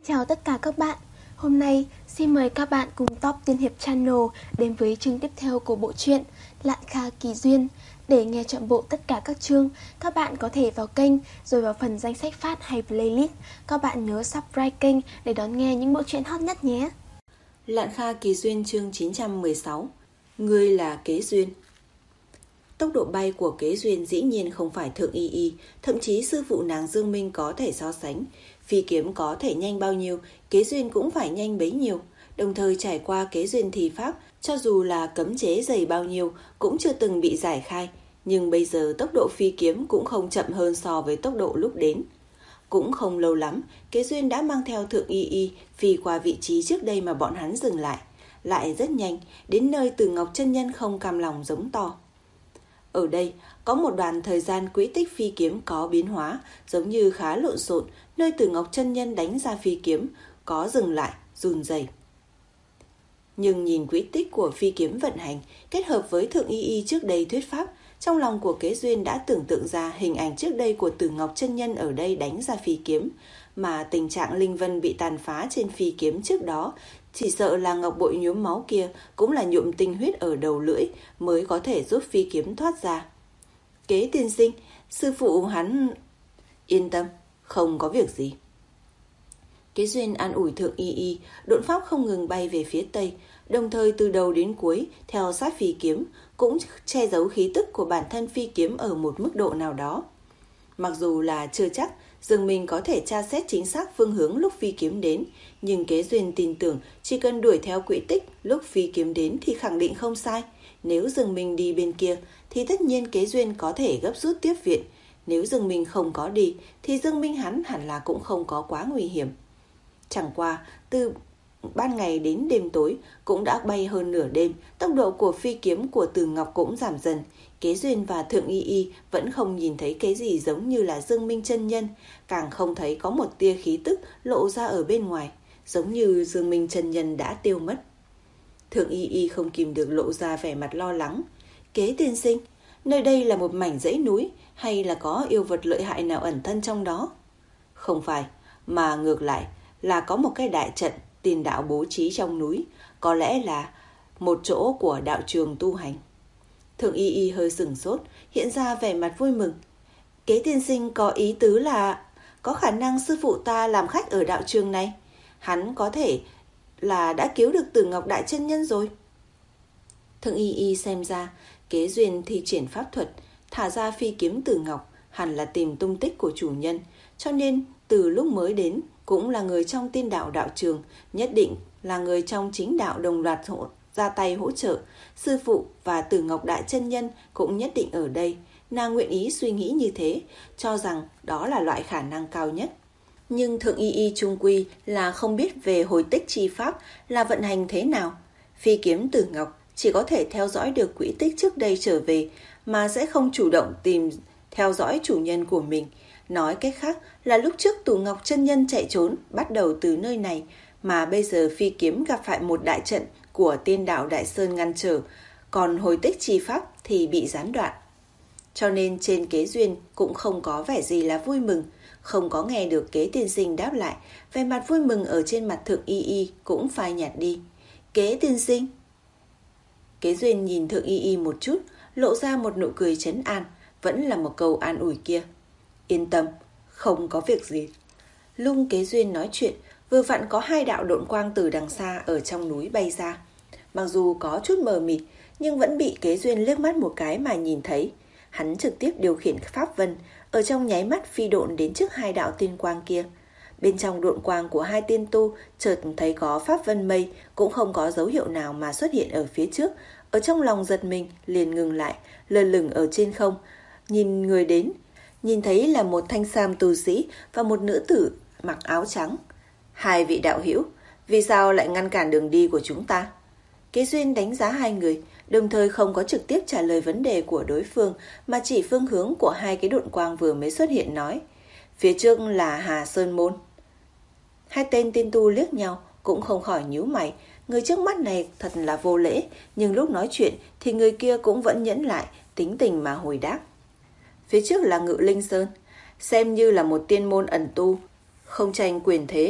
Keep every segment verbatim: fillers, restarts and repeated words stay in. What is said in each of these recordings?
Chào tất cả các bạn. Hôm nay xin mời các bạn cùng Top Tiên Hiệp Channel đến với chương tiếp theo của bộ truyện Lạn Kha Kỳ Duyên. Để nghe trọn bộ tất cả các chương, các bạn có thể vào kênh rồi vào phần danh sách phát hay playlist. Các bạn nhớ subscribe kênh để đón nghe những bộ truyện hot nhất nhé. Lạn Kha Kỳ Duyên chương chín trăm mười sáu. Ngươi là Kế Duyên. Tốc độ bay của Kế Duyên dĩ nhiên không phải Thượng Y Y, thậm chí sư phụ nàng Dương Minh có thể so sánh. Phi kiếm có thể nhanh bao nhiêu, Kế Duyên cũng phải nhanh bấy nhiêu. Đồng thời trải qua Kế Duyên thi pháp, cho dù là cấm chế dày bao nhiêu cũng chưa từng bị giải khai, nhưng bây giờ tốc độ phi kiếm cũng không chậm hơn so với tốc độ lúc đến. Cũng không lâu lắm, Kế Duyên đã mang theo Thượng Y Y phi qua vị trí trước đây mà bọn hắn dừng lại, lại rất nhanh đến nơi Từ Ngọc chân nhân không cam lòng giống to. Ở đây có một đoạn thời gian quỹ tích phi kiếm có biến hóa, giống như khá lộn xộn, nơi Từ Ngọc chân nhân đánh ra phi kiếm có dừng lại, run rẩy. Nhưng nhìn quỹ tích của phi kiếm vận hành kết hợp với Thượng Y Y trước đây thuyết pháp, trong lòng của Kế Duyên đã tưởng tượng ra hình ảnh trước đây của Từ Ngọc chân nhân ở đây đánh ra phi kiếm, mà tình trạng linh vân bị tàn phá trên phi kiếm trước đó, chỉ sợ là ngọc bội nhuốm máu kia cũng là nhuộm tinh huyết ở đầu lưỡi mới có thể giúp phi kiếm thoát ra. Kế tiên sinh, sư phụ hắn... Yên tâm, không có việc gì. Kế Duyên an ủi Thượng Y Y, độn pháp không ngừng bay về phía tây, đồng thời từ đầu đến cuối theo sát phi kiếm, cũng che giấu khí tức của bản thân phi kiếm ở một mức độ nào đó. Mặc dù là chưa chắc Dương Minh có thể tra xét chính xác phương hướng lúc phi kiếm đến, nhưng Kế Duyên tin tưởng chỉ cần đuổi theo quỹ tích lúc phi kiếm đến thì khẳng định không sai. Nếu Dương Minh đi bên kia thì tất nhiên Kế Duyên có thể gấp rút tiếp viện. Nếu Dương Minh không có đi thì Dương Minh hắn hẳn là cũng không có quá nguy hiểm. Chẳng qua từ ban ngày đến đêm tối cũng đã bay hơn nửa đêm, tốc độ của phi kiếm của Từ Ngọc cũng giảm dần. Kế Duyên và Thượng Y Y vẫn không nhìn thấy cái gì giống như là Dương Minh chân nhân, càng không thấy có một tia khí tức lộ ra ở bên ngoài, giống như Dương Minh chân nhân đã tiêu mất. Thượng Y Y không kìm được lộ ra vẻ mặt lo lắng. Kế tiên sinh, nơi đây là một mảnh dãy núi hay là có yêu vật lợi hại nào ẩn thân trong đó? Không phải, mà ngược lại là có một cái đại trận tiền đạo bố trí trong núi, có lẽ là một chỗ của đạo trường tu hành. Thượng Y Y hơi sửng sốt, hiện ra vẻ mặt vui mừng. Kế tiên sinh có ý tứ là có khả năng sư phụ ta làm khách ở đạo trường này, hắn có thể là đã cứu được Từ Ngọc đại chân nhân rồi. Thượng Y Y xem ra Kế Duyên thi triển pháp thuật thả ra phi kiếm Từ Ngọc hẳn là tìm tung tích của chủ nhân, cho nên từ lúc mới đến cũng là người trong tiên đạo đạo trường, nhất định là người trong chính đạo đồng loạt hỗ, ra tay hỗ trợ. Sư phụ và Từ Ngọc đại chân nhân cũng nhất định ở đây. Nàng nguyện ý suy nghĩ như thế, cho rằng đó là loại khả năng cao nhất. Nhưng Thượng Y Y trung quy là không biết về hồi tích chi pháp là vận hành thế nào. Phi kiếm Từ Ngọc chỉ có thể theo dõi được quỹ tích trước đây trở về, mà sẽ không chủ động tìm theo dõi chủ nhân của mình. Nói cách khác là lúc trước Từ Ngọc chân nhân chạy trốn bắt đầu từ nơi này, mà bây giờ phi kiếm gặp phải một đại trận của tiên đạo Đại Sơn ngăn trở, còn hồi tích chi pháp thì bị gián đoạn. Cho nên trên Kế Duyên cũng không có vẻ gì là vui mừng, không có nghe được Kế tiên sinh đáp lại, vẻ mặt vui mừng ở trên mặt Thượng Y Y cũng phai nhạt đi. Kế tiên sinh. Kế Duyên nhìn Thượng Y Y một chút, lộ ra một nụ cười trấn an, vẫn là một câu an ủi kia. Yên tâm, không có việc gì. Lung Kế Duyên nói chuyện, vừa vặn có hai đạo độn quang từ đằng xa ở trong núi bay ra. Mặc dù có chút mờ mịt, nhưng vẫn bị Kế Duyên liếc mắt một cái mà nhìn thấy. Hắn trực tiếp điều khiển pháp vân, ở trong nháy mắt phi độn đến trước hai đạo tiên quang kia. Bên trong độn quang của hai tiên tu chợt thấy có pháp vân mây, cũng không có dấu hiệu nào mà xuất hiện ở phía trước. Ở trong lòng giật mình, liền ngừng lại, lơ lửng ở trên không, nhìn người đến. Nhìn thấy là một thanh sam tu sĩ và một nữ tử mặc áo trắng. Hai vị đạo hữu, vì sao lại ngăn cản đường đi của chúng ta? Kế Duyên đánh giá hai người, đồng thời không có trực tiếp trả lời vấn đề của đối phương, mà chỉ phương hướng của hai cái độn quang vừa mới xuất hiện nói. Phía trước là Hà Sơn Môn. Hai tên tiên tu liếc nhau, cũng không khỏi nhíu mày. Người trước mắt này thật là vô lễ, nhưng lúc nói chuyện thì người kia cũng vẫn nhẫn lại, tính tình mà hồi đáp. Phía trước là Ngự Linh Sơn, xem như là một tiên môn ẩn tu, không tranh quyền thế,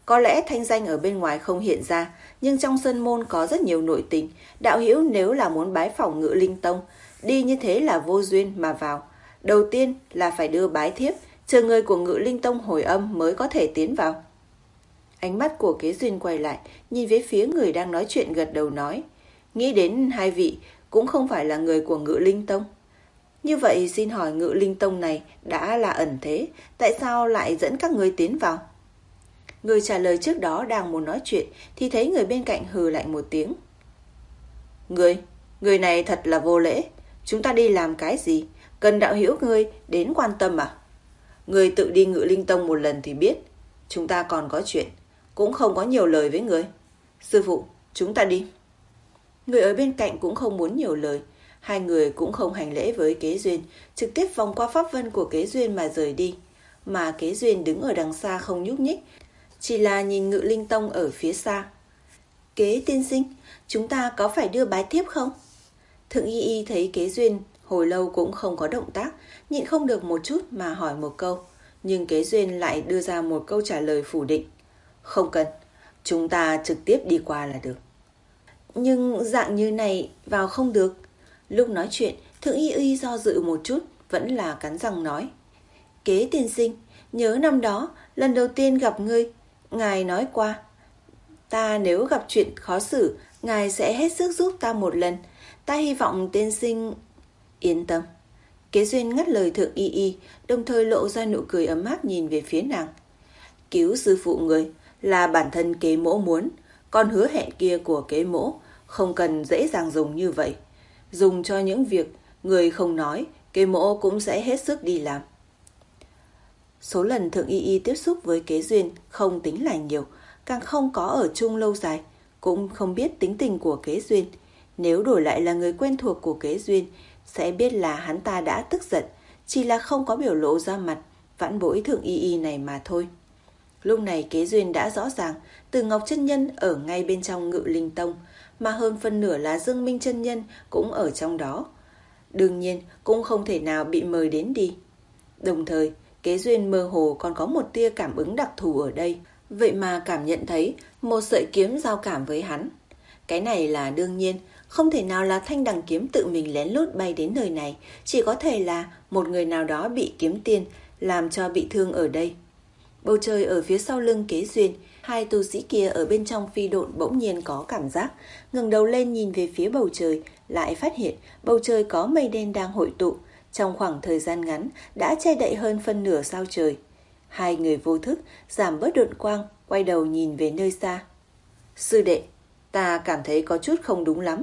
Có lẽ thanh danh ở bên ngoài không hiện ra, nhưng trong sân môn có rất nhiều nội tình. Đạo hữu nếu là muốn bái phỏng Ngự Linh Tông, đi như thế là vô duyên mà vào. Đầu tiên là phải đưa bái thiếp, chờ người của Ngự Linh Tông hồi âm mới có thể tiến vào. Ánh mắt của Kế Duyên quay lại, nhìn về phía người đang nói chuyện, gật đầu nói: nghĩ đến hai vị cũng không phải là người của Ngự Linh Tông. Như vậy xin hỏi Ngự Linh Tông này đã là ẩn thế, tại sao lại dẫn các ngươi tiến vào? Người trả lời trước đó đang muốn nói chuyện thì thấy người bên cạnh hừ lạnh một tiếng. Người, người này thật là vô lễ. Chúng ta đi làm cái gì? Cần đạo hữu ngươi đến quan tâm à? Người tự đi Ngự Linh Tông một lần thì biết. Chúng ta còn có chuyện, cũng không có nhiều lời với người. Sư phụ, chúng ta đi. Người ở bên cạnh cũng không muốn nhiều lời. Hai người cũng không hành lễ với Kế Duyên, trực tiếp vòng qua pháp vân của Kế Duyên mà rời đi. Mà Kế Duyên đứng ở đằng xa không nhúc nhích, chỉ là nhìn Ngự Linh Tông ở phía xa. Kế tiên sinh, chúng ta có phải đưa bái thiếp không? Thượng Y Y thấy Kế Duyên hồi lâu cũng không có động tác, nhịn không được một chút mà hỏi một câu. Nhưng Kế Duyên lại đưa ra một câu trả lời phủ định. Không cần, chúng ta trực tiếp đi qua là được. Nhưng dạng như này vào không được. Lúc nói chuyện, Thượng Y Y do dự một chút, vẫn là cắn răng nói. Kế tiên sinh, nhớ năm đó, lần đầu tiên gặp ngươi, ngài nói qua, ta nếu gặp chuyện khó xử, ngài sẽ hết sức giúp ta một lần. Ta hy vọng tiên sinh... Yên tâm. Kế Duyên ngắt lời Thượng Y Y, đồng thời lộ ra nụ cười ấm áp nhìn về phía nàng. Cứu sư phụ người là bản thân Kế mỗ muốn, còn hứa hẹn kia của Kế mỗ không cần dễ dàng dùng như vậy. Dùng cho những việc người không nói, Kế mỗ cũng sẽ hết sức đi làm. Số lần Thượng Y Y tiếp xúc với Kế Duyên không tính là nhiều, càng không có ở chung lâu dài, cũng không biết tính tình của Kế Duyên. Nếu đổi lại là người quen thuộc của Kế Duyên, sẽ biết là hắn ta đã tức giận, chỉ là không có biểu lộ ra mặt, vãn bối Thượng Y Y này mà thôi. Lúc này Kế Duyên đã rõ ràng, Từ Ngọc chân nhân ở ngay bên trong Ngự Linh Tông, mà hơn phân nửa là Dương Minh chân nhân cũng ở trong đó. Đương nhiên cũng không thể nào bị mời đến đi. Đồng thời, Kế Duyên mơ hồ còn có một tia cảm ứng đặc thù ở đây, vậy mà cảm nhận thấy một sợi kiếm giao cảm với hắn. Cái này là đương nhiên, không thể nào là Thanh Đằng kiếm tự mình lén lút bay đến nơi này, chỉ có thể là một người nào đó bị kiếm tiên làm cho bị thương ở đây. Bầu trời ở phía sau lưng Kế Duyên, hai tu sĩ kia ở bên trong phi độn bỗng nhiên có cảm giác, ngẩng đầu lên nhìn về phía bầu trời, lại phát hiện bầu trời có mây đen đang hội tụ, trong khoảng thời gian ngắn đã che đậy hơn phân nửa sao trời. Hai người vô thức giảm bớt độn quang, quay đầu nhìn về nơi xa. Sư đệ, ta cảm thấy có chút không đúng lắm.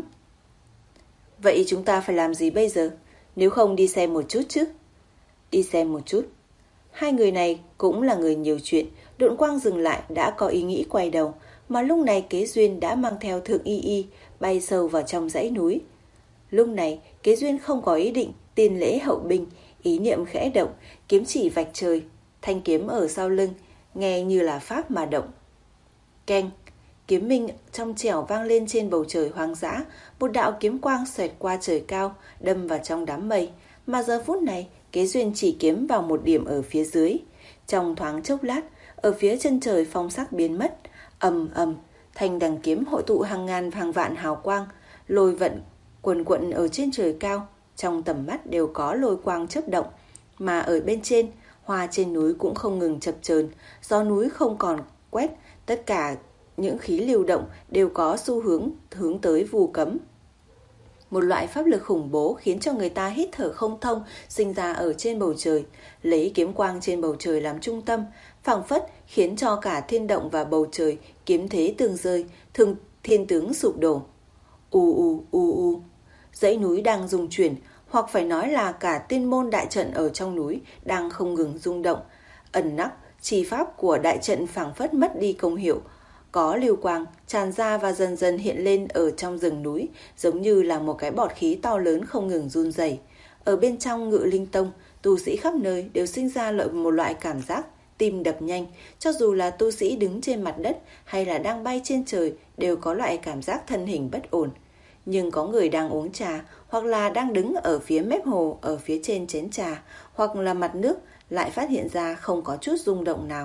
Vậy chúng ta phải làm gì bây giờ? Nếu không đi xem một chút chứ? Đi xem một chút. Hai người này cũng là người nhiều chuyện, độn quang dừng lại đã có ý nghĩ quay đầu, mà lúc này Kế Duyên đã mang theo Thượng Y Y bay sâu vào trong dãy núi. Lúc này Kế Duyên không có ý định tiền lễ hậu binh, ý niệm khẽ động, kiếm chỉ vạch trời, thanh kiếm ở sau lưng nghe như là pháp mà động. Keng, kiếm minh trong trẻo vang lên trên bầu trời hoang dã, một đạo kiếm quang xoẹt qua trời cao, đâm vào trong đám mây, mà giờ phút này Kế Duyên chỉ kiếm vào một điểm ở phía dưới. Trong thoáng chốc lát, ở phía chân trời phong sắc biến mất, ầm ầm, Thanh Đằng kiếm hội tụ hàng ngàn hàng vạn hào quang, lôi vận quần quận ở trên trời cao, trong tầm mắt đều có lôi quang chớp động, mà ở bên trên, hoa trên núi cũng không ngừng chập chờn, gió núi không còn quét, tất cả những khí lưu động đều có xu hướng hướng tới Vu Cấm. Một loại pháp lực khủng bố khiến cho người ta hít thở không thông sinh ra ở trên bầu trời, lấy kiếm quang trên bầu trời làm trung tâm, phảng phất khiến cho cả thiên động và bầu trời kiếm thế tường rơi, thường thiên tướng sụp đổ. U u u u, dãy núi đang rung chuyển, hoặc phải nói là cả tiên môn đại trận ở trong núi đang không ngừng rung động. Ẩn nắc chi pháp của đại trận phảng phất mất đi công hiệu, có lưu quang tràn ra và dần dần hiện lên ở trong rừng núi, giống như là một cái bọt khí to lớn không ngừng run rẩy. Ở bên trong Ngự Linh Tông, tu sĩ khắp nơi đều sinh ra lợi một loại cảm giác tim đập nhanh, cho dù là tu sĩ đứng trên mặt đất hay là đang bay trên trời đều có loại cảm giác thân hình bất ổn. Nhưng có người đang uống trà, hoặc là đang đứng ở phía mép hồ, ở phía trên chén trà, hoặc là mặt nước, lại phát hiện ra không có chút rung động nào.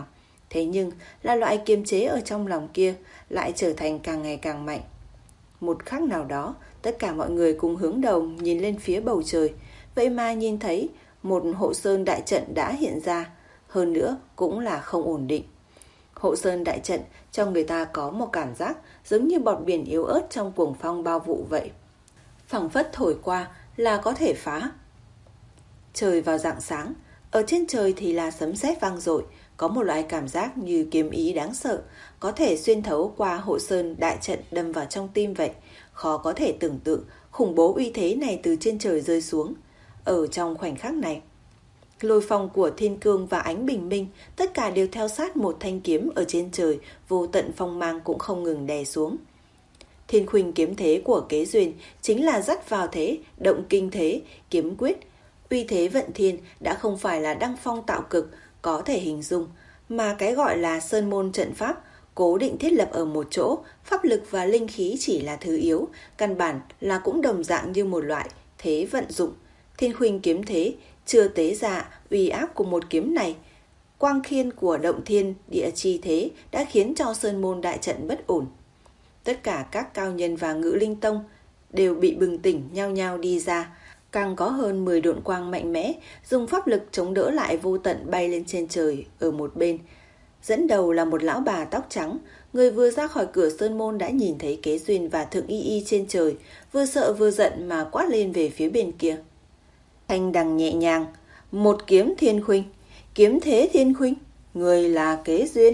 Thế nhưng là loại kiềm chế ở trong lòng kia lại trở thành càng ngày càng mạnh. Một khắc nào đó, tất cả mọi người cùng hướng đầu nhìn lên phía bầu trời. Vậy mà nhìn thấy một hộ sơn đại trận đã hiện ra, hơn nữa cũng là không ổn định. Hộ sơn đại trận cho người ta có một cảm giác giống như bọt biển yếu ớt trong cuồng phong bao vụ vậy. Phảng phất thổi qua là có thể phá. Trời vào rạng sáng, ở trên trời thì là sấm sét vang dội, có một loại cảm giác như kiếm ý đáng sợ, có thể xuyên thấu qua hộ sơn đại trận đâm vào trong tim vậy. Khó có thể tưởng tượng khủng bố uy thế này từ trên trời rơi xuống. Ở trong khoảnh khắc này, lôi phong của thiên cương và ánh bình minh tất cả đều theo sát một thanh kiếm ở trên trời, vô tận phong mang cũng không ngừng đè xuống. Thiên khuynh kiếm thế của Kế Duyên chính là dắt vào thế, động kinh thế, kiếm quyết. Uy thế vận thiên đã không phải là đăng phong tạo cực có thể hình dung, mà cái gọi là sơn môn trận pháp cố định thiết lập ở một chỗ, pháp lực và linh khí chỉ là thứ yếu, căn bản là cũng đồng dạng như một loại thế vận dụng. Thiên khuynh kiếm thế chưa tế ra uy áp của một kiếm này, quang khiên của động thiên địa chi thế đã khiến cho sơn môn đại trận bất ổn. Tất cả các cao nhân và Ngự Linh Tông đều bị bừng tỉnh nhao nhao đi ra, càng có hơn mười độn quang mạnh mẽ dùng pháp lực chống đỡ lại vô tận bay lên trên trời ở một bên. Dẫn đầu là một lão bà tóc trắng, người vừa ra khỏi cửa sơn môn đã nhìn thấy Kế Duyên và Thượng Y Y trên trời, vừa sợ vừa giận mà quát lên về phía bên kia. Thanh đằng nhẹ nhàng, một kiếm thiên khuynh, kiếm thế thiên khuynh, người là Kế Duyên.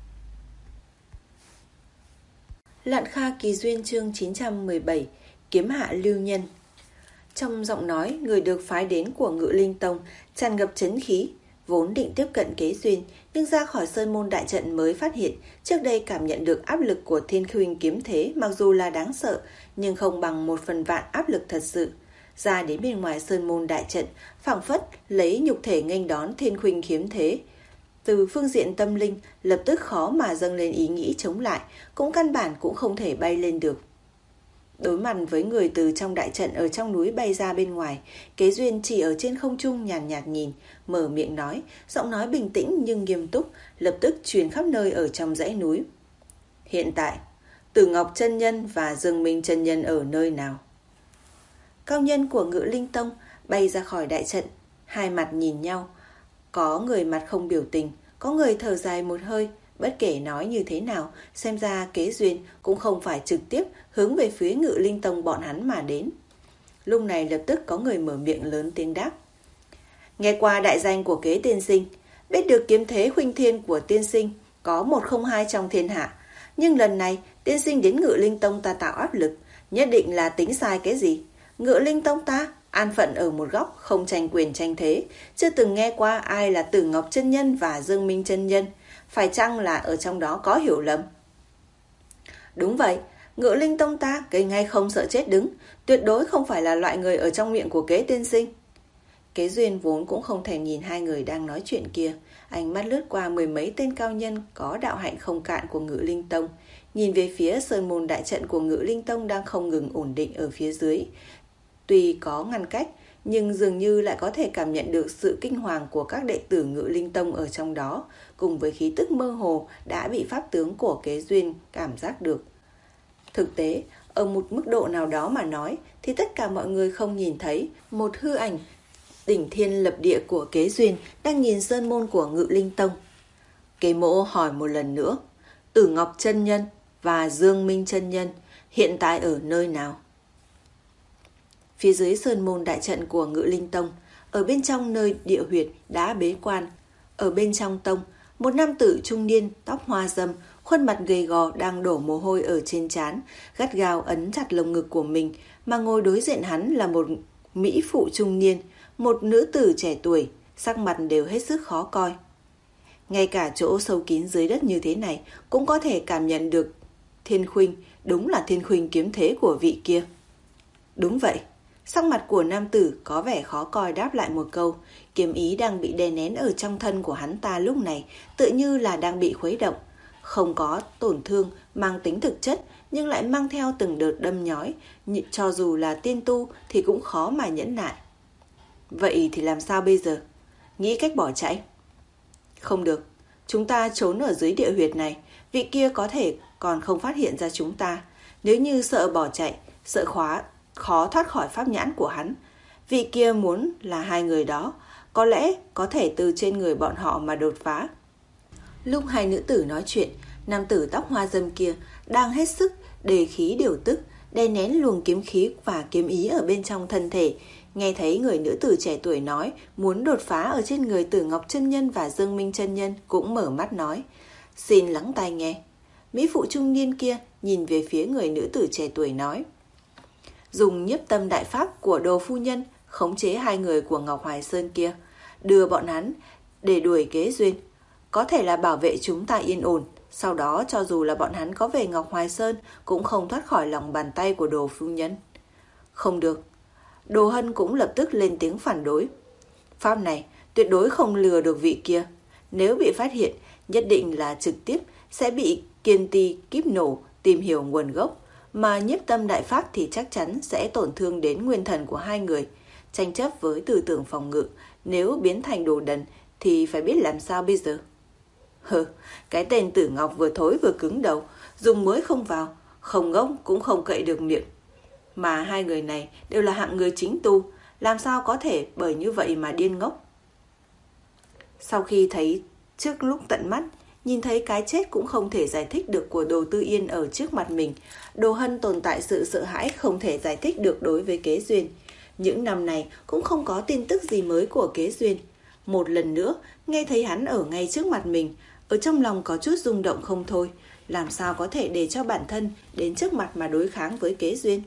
Lạn Kha Kỳ Duyên chương chín trăm mười bảy, kiếm hạ lưu nhân. Trong giọng nói người được phái đến của Ngự Linh Tông tràn ngập chấn khí, vốn định tiếp cận Kế Duyên, nhưng ra khỏi sơn môn đại trận mới phát hiện trước đây cảm nhận được áp lực của thiên khuynh kiếm thế mặc dù là đáng sợ, nhưng không bằng một phần vạn áp lực thật sự. Ra đến bên ngoài sơn môn đại trận, phảng phất lấy nhục thể nghênh đón thiên khuynh kiếm thế. Từ phương diện tâm linh, lập tức khó mà dâng lên ý nghĩ chống lại, cũng căn bản cũng không thể bay lên được. Đối mặt với người từ trong đại trận ở trong núi bay ra bên ngoài, Kế Duyên chỉ ở trên không trung nhàn nhạt, nhạt nhìn, mở miệng nói, giọng nói bình tĩnh nhưng nghiêm túc, lập tức truyền khắp nơi ở trong dãy núi. Hiện tại, Tử Ngọc chân nhân và Dương Minh chân nhân ở nơi nào? Cao nhân của Ngự Linh Tông bay ra khỏi đại trận, hai mặt nhìn nhau. Có người mặt không biểu tình, có người thở dài một hơi. Bất kể nói như thế nào, xem ra Kế Duyên cũng không phải trực tiếp hướng về phía Ngự Linh Tông bọn hắn mà đến. Lúc này lập tức có người mở miệng lớn tiếng đáp. Nghe qua đại danh của Kế tiên sinh, biết được kiếm thế khuynh thiên của tiên sinh có một không hai trong thiên hạ. Nhưng lần này tiên sinh đến Ngự Linh Tông ta tạo áp lực, nhất định là tính sai cái gì? Ngự Linh Tông ta an phận ở một góc, không tranh quyền tranh thế, chưa từng nghe qua ai là Tử Ngọc chân nhân và Dương Minh chân nhân. Phải chăng là ở trong đó có hiểu lầm? Đúng vậy, Ngự Linh Tông ta cây ngay không sợ chết đứng, tuyệt đối không phải là loại người ở trong miệng của Kế tiên sinh. Kế Duyên vốn cũng không thèm nhìn hai người đang nói chuyện kia, ánh mắt lướt qua mười mấy tên cao nhân có đạo hạnh không cạn của Ngự Linh Tông, nhìn về phía sơn môn đại trận của Ngự Linh Tông đang không ngừng ổn định ở phía dưới. Tuy có ngăn cách, nhưng dường như lại có thể cảm nhận được sự kinh hoàng của các đệ tử Ngự Linh Tông ở trong đó, cùng với khí tức mơ hồ đã bị pháp tướng của Kế Duyên cảm giác được. Thực tế, ở một mức độ nào đó mà nói, thì tất cả mọi người không nhìn thấy một hư ảnh đỉnh thiên lập địa của Kế Duyên đang nhìn sơn môn của Ngự Linh Tông. Kế Mỗ hỏi một lần nữa, Tử Ngọc chân nhân và Dương Minh chân nhân hiện tại ở nơi nào? Phía dưới sơn môn đại trận của Ngự Linh Tông, ở bên trong nơi địa huyệt đã bế quan, ở bên trong tông, một nam tử trung niên, tóc hoa râm, khuôn mặt gầy gò đang đổ mồ hôi ở trên trán, gắt gao ấn chặt lồng ngực của mình, mà ngồi đối diện hắn là một mỹ phụ trung niên, một nữ tử trẻ tuổi, sắc mặt đều hết sức khó coi. Ngay cả chỗ sâu kín dưới đất như thế này cũng có thể cảm nhận được thiên khuynh, đúng là thiên khuynh kiếm thế của vị kia. Đúng vậy. Sắc mặt của nam tử có vẻ khó coi đáp lại một câu, kiếm ý đang bị đè nén ở trong thân của hắn ta lúc này, tự như là đang bị khuấy động. Không có tổn thương mang tính thực chất, nhưng lại mang theo từng đợt đâm nhói, cho dù là tiên tu thì cũng khó mà nhẫn nại. Vậy thì làm sao bây giờ? Nghĩ cách bỏ chạy? Không được, Chúng ta trốn ở dưới địa huyệt này, vị kia có thể còn không phát hiện ra chúng ta. Nếu như sợ bỏ chạy, sợ khóa, khó thoát khỏi pháp nhãn của hắn, vị kia muốn là hai người đó, có lẽ có thể từ trên người bọn họ mà đột phá. Lúc hai nữ tử nói chuyện, nam tử tóc hoa dâm kia đang hết sức đề khí điều tức, đè nén luồng kiếm khí và kiếm ý ở bên trong thân thể. Nghe thấy người nữ tử trẻ tuổi nói muốn đột phá ở trên người Tử Ngọc chân nhân và Dương Minh chân nhân, cũng mở mắt nói: "Xin lắng tai nghe." Mỹ phụ trung niên kia nhìn về phía người nữ tử trẻ tuổi nói: "Dùng nhiếp tâm đại pháp của Đồ phu nhân khống chế hai người của Ngọc Hoài Sơn kia, đưa bọn hắn để đuổi Kế Duyên, có thể là bảo vệ chúng ta yên ổn. Sau đó cho dù là bọn hắn có về Ngọc Hoài Sơn cũng không thoát khỏi lòng bàn tay của Đồ phu nhân." "Không được." Đồ Hân cũng lập tức lên tiếng phản đối. "Pháp này tuyệt đối không lừa được vị kia. Nếu bị phát hiện, nhất định là trực tiếp sẽ bị kiên ti kíp nổ tìm hiểu nguồn gốc. Mà nhiếp tâm đại pháp thì chắc chắn sẽ tổn thương đến nguyên thần của hai người. Tranh chấp với tư tưởng phòng ngự, nếu biến thành đồ đần thì phải biết làm sao bây giờ." "Hừ, cái tên Tử Ngọc vừa thối vừa cứng đầu, dùng mới không vào, không ngốc cũng không cậy được miệng. Mà hai người này đều là hạng người chính tu, làm sao có thể bởi như vậy mà điên ngốc." Sau khi thấy trước lúc tận mắt, nhìn thấy cái chết cũng không thể giải thích được của Đồ Tư Yên ở trước mặt mình, Đồ Hân tồn tại sự sợ hãi không thể giải thích được đối với Kế Duyên. Những năm này cũng không có tin tức gì mới của Kế Duyên. Một lần nữa nghe thấy hắn ở ngay trước mặt mình, ở trong lòng có chút rung động không thôi. Làm sao có thể để cho bản thân đến trước mặt mà đối kháng với Kế Duyên?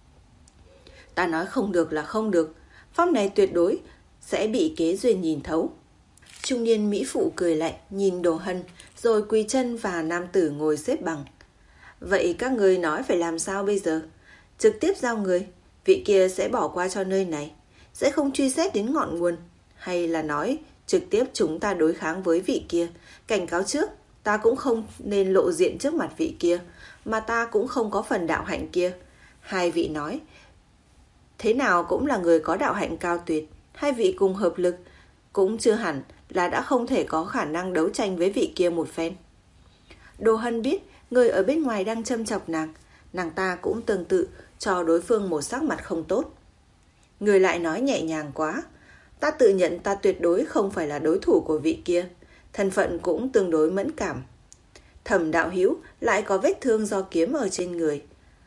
"Ta nói không được là không được, pháp này tuyệt đối sẽ bị Kế Duyên nhìn thấu." Trung niên mỹ phụ cười lạnh nhìn Đồ Hân, rồi quỳ chân và nam tử ngồi xếp bằng. "Vậy các người nói phải làm sao bây giờ? Trực tiếp giao người, vị kia sẽ bỏ qua cho nơi này, sẽ không truy xét đến ngọn nguồn, hay là nói trực tiếp chúng ta đối kháng với vị kia? Cảnh cáo trước, ta cũng không nên lộ diện trước mặt vị kia, mà ta cũng không có phần đạo hạnh kia. Hai vị nói thế nào cũng là người có đạo hạnh cao tuyệt, hai vị cùng hợp lực cũng chưa hẳn là đã không thể có khả năng đấu tranh với vị kia một phen." Đồ Hân biết người ở bên ngoài đang châm chọc nàng, nàng ta cũng tương tự cho đối phương một sắc mặt không tốt. Người lại nói nhẹ nhàng quá: "Ta tự nhận ta tuyệt đối không phải là đối thủ của vị kia, thân phận cũng tương đối mẫn cảm. Thẩm đạo hữu lại có vết thương do kiếm ở trên người.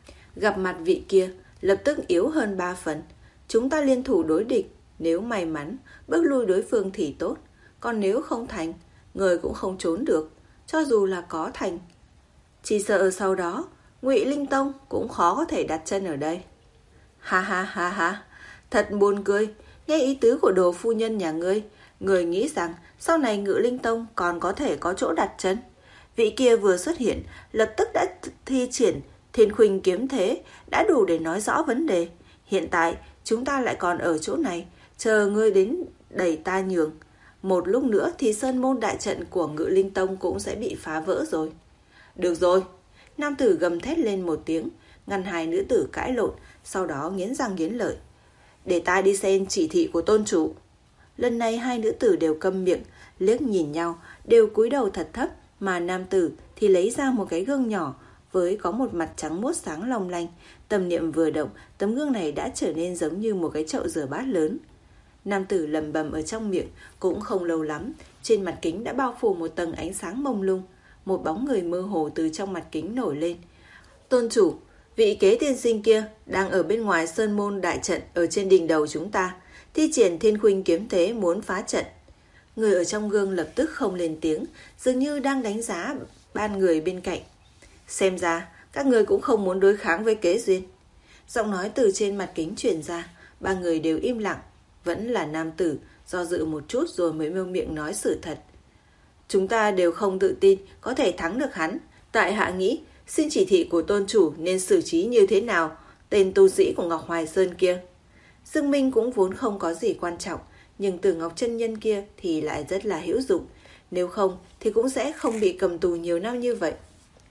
Gặp mặt vị kia lập tức yếu hơn ba phần. Chúng ta liên thủ đối địch, nếu may mắn bước lui đối phương thì tốt, còn nếu không thành, người cũng không trốn được. Cho dù là có thành, chỉ sợ sau đó Ngụy Linh Tông cũng khó có thể đặt chân ở đây." "Ha ha ha ha, thật buồn cười. Nghe ý tứ của Đồ phu nhân nhà ngươi, người nghĩ rằng sau này Ngự Linh Tông còn có thể có chỗ đặt chân? Vị kia vừa xuất hiện lập tức đã thi triển Thiên Khuynh kiếm thế, đã đủ để nói rõ vấn đề. Hiện tại chúng ta lại còn ở chỗ này, chờ ngươi đến đẩy ta nhường. Một lúc nữa thì sơn môn đại trận của Ngự Linh Tông cũng sẽ bị phá vỡ rồi." "Được rồi!" Nam tử gầm thét lên một tiếng, ngăn hai nữ tử cãi lộn, sau đó nghiến răng nghiến lợi. "Để ta đi xem chỉ thị của tôn chủ." Lần này hai nữ tử đều câm miệng, liếc nhìn nhau, đều cúi đầu thật thấp, mà nam tử thì lấy ra một cái gương nhỏ với có một mặt trắng muốt sáng long lanh. Tâm niệm vừa động, tấm gương này đã trở nên giống như một cái chậu rửa bát lớn. Nam tử lầm bầm ở trong miệng, cũng không lâu lắm, trên mặt kính đã bao phủ một tầng ánh sáng mông lung. Một bóng người mơ hồ từ trong mặt kính nổi lên. "Tôn chủ, vị Kế tiên sinh kia đang ở bên ngoài sơn môn đại trận ở trên đỉnh đầu chúng ta, thi triển Thiên Khuynh kiếm thế muốn phá trận." Người ở trong gương lập tức không lên tiếng, dường như đang đánh giá ban người bên cạnh. "Xem ra các người cũng không muốn đối kháng với Kế Duyên." Giọng nói từ trên mặt kính truyền ra, ba người đều im lặng. Vẫn là nam tử do dự một chút rồi mới mêu miệng nói sự thật. "Chúng ta đều không tự tin có thể thắng được hắn. Tại hạ nghĩ xin chỉ thị của tôn chủ nên xử trí như thế nào tên tu sĩ của Ngọc Hoài Sơn kia." Dương Minh cũng vốn không có gì quan trọng, nhưng Tử Ngọc chân nhân kia thì lại rất là hữu dụng. Nếu không thì cũng sẽ không bị cầm tù nhiều năm như vậy.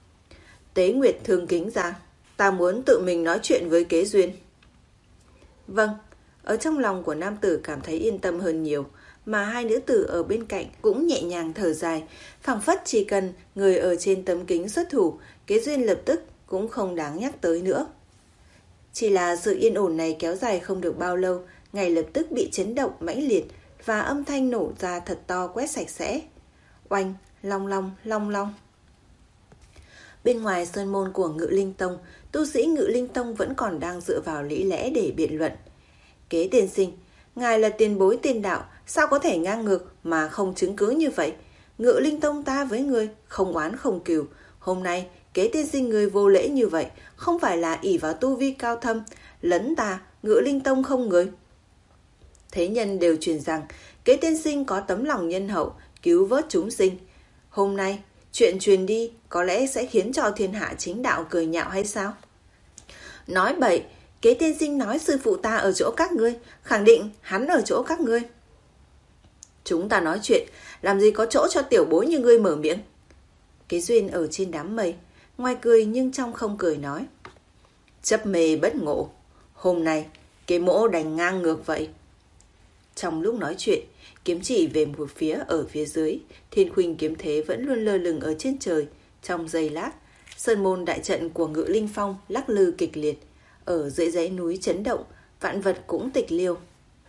"Tế Nguyệt thương kính ra, ta muốn tự mình nói chuyện với Kế Duyên." "Vâng." Ở trong lòng của nam tử cảm thấy yên tâm hơn nhiều, mà hai nữ tử ở bên cạnh cũng nhẹ nhàng thở dài, phảng phất chỉ cần người ở trên tấm kính xuất thủ, Kế Duyên lập tức cũng không đáng nhắc tới nữa. Chỉ là sự yên ổn này kéo dài không được bao lâu, ngay lập tức bị chấn động mãnh liệt và âm thanh nổ ra thật to quét sạch sẽ. Oanh, long long, long long. Bên ngoài sơn môn của Ngự Linh Tông, tu sĩ Ngự Linh Tông vẫn còn đang dựa vào lý lẽ để biện luận. Kế tiên sinh, ngài là tiền bối tiên đạo, sao có thể ngang ngược mà không chứng cứ như vậy? Ngự Linh Tông ta với người không oán không cừu. Hôm nay Kế tiên sinh người vô lễ như vậy, không phải là ỷ vào tu vi cao thâm, lấn ta Ngự Linh Tông không người? Thế nhân đều truyền rằng Kế tiên sinh có tấm lòng nhân hậu, cứu vớt chúng sinh. Hôm nay chuyện truyền đi có lẽ sẽ khiến cho thiên hạ chính đạo cười nhạo hay sao? Nói bậy, Kế tiên sinh nói sư phụ ta ở chỗ các ngươi, khẳng định hắn ở chỗ các ngươi. Chúng ta nói chuyện, làm gì có chỗ cho tiểu bối như ngươi mở miệng? Kế Duyên ở trên đám mây, ngoài cười nhưng trong không cười nói. Chấp mê bất ngộ, hôm nay Kế mỗ đành ngang ngược vậy. Trong lúc nói chuyện, kiếm chỉ về một phía ở phía dưới, Thiên Khuynh kiếm thế vẫn luôn lơ lửng ở trên trời. Trong giây lát, sơn môn đại trận của Ngự Linh Phong lắc lư kịch liệt, ở dưới dãy núi chấn động, vạn vật cũng tịch liêu.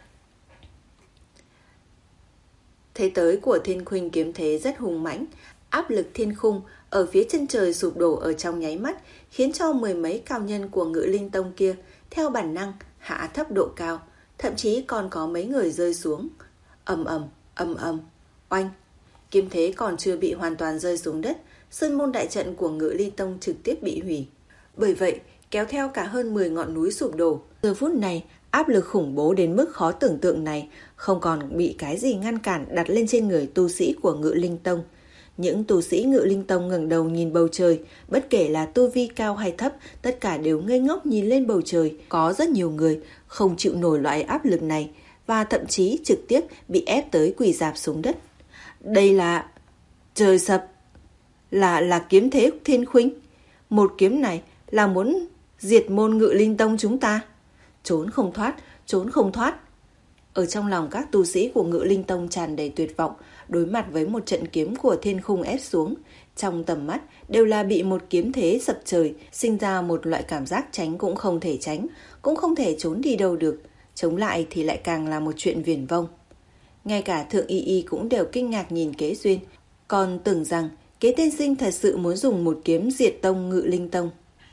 Thế tới của Thiên Khuynh kiếm thế rất hùng mãnh, áp lực thiên khung ở phía chân trời sụp đổ ở trong nháy mắt, khiến cho mười mấy cao nhân của Ngự Linh Tông kia theo bản năng hạ thấp độ cao, thậm chí còn có mấy người rơi xuống. Ầm ầm, ầm ầm, oanh. Kiếm thế còn chưa bị hoàn toàn rơi xuống đất, sơn môn đại trận của Ngự Linh Tông trực tiếp bị hủy. Bởi vậy, kéo theo cả hơn mười ngọn núi sụp đổ. Giờ phút này, áp lực khủng bố đến mức khó tưởng tượng này không còn bị cái gì ngăn cản đặt lên trên người tu sĩ của Ngự Linh Tông. Những tu sĩ Ngự Linh Tông ngẩng đầu nhìn bầu trời, bất kể là tu vi cao hay thấp, tất cả đều ngây ngốc nhìn lên bầu trời. Có rất nhiều người không chịu nổi loại áp lực này và thậm chí trực tiếp bị ép tới quỳ rạp xuống đất. Đây là... trời sập! Là là kiếm thế Thiên Khuynh. Một kiếm này là muốn diệt môn Ngự Linh Tông chúng ta. Trốn không thoát, trốn không thoát. Ở trong lòng các tu sĩ của Ngự Linh Tông tràn đầy tuyệt vọng, đối mặt với một trận kiếm của Thiên Khung ép xuống. Trong tầm mắt đều là bị một kiếm thế sập trời, sinh ra một loại cảm giác tránh cũng không thể tránh, cũng không thể trốn đi đâu được. Chống lại thì lại càng là một chuyện viển vông. Ngay cả Thượng Y Y cũng đều kinh ngạc nhìn Kế Duyên, còn tưởng rằng Kế tiên sinh thật sự muốn dùng một kiếm diệt tông Ngự Linh Tông.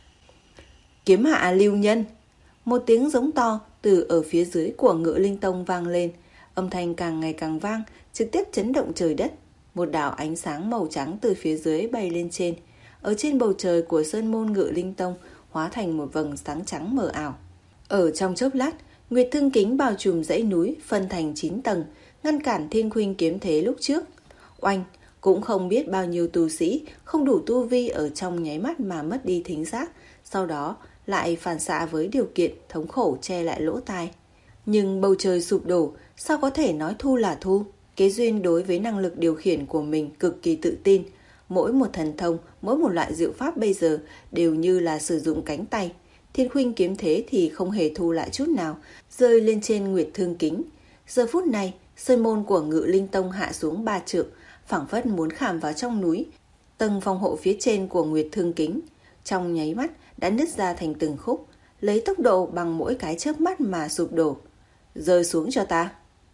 Kiếm hạ lưu nhân! Một tiếng giống to từ ở phía dưới của Ngự Linh Tông vang lên, âm thanh càng ngày càng vang, trực tiếp chấn động trời đất. Một đạo ánh sáng màu trắng từ phía dưới bay lên trên, ở trên bầu trời của sơn môn Ngự Linh Tông hóa thành một vầng sáng trắng mờ ảo. Ở trong chốc lát, Nguyệt Thương Kính bao trùm dãy núi phân thành chín tầng, ngăn cản Thiên Khuynh kiếm thế lúc trước. Oanh! Cũng không biết bao nhiêu tu sĩ không đủ tu vi ở trong nháy mắt mà mất đi thính giác, sau đó lại phản xạ với điều kiện thống khổ che lại lỗ tai. Nhưng bầu trời sụp đổ, sao có thể nói thu là thu? Kế Duyên đối với năng lực điều khiển của mình cực kỳ tự tin. Mỗi một thần thông, mỗi một loại diệu pháp bây giờ đều như là sử dụng cánh tay. Thiên Khuynh kiếm thế thì không hề thu lại chút nào, rơi lên trên Nguyệt Thương Kính. Giờ phút này, sơn môn của Ngự Linh Tông hạ xuống ba trượng, phảng phất muốn khảm vào trong núi. Tầng phòng hộ phía trên của Nguyệt Thương Kính trong nháy mắt đã nứt ra thành từng khúc, lấy tốc độ bằng mỗi cái chớp mắt mà sụp đổ. Rơi xuống cho ta!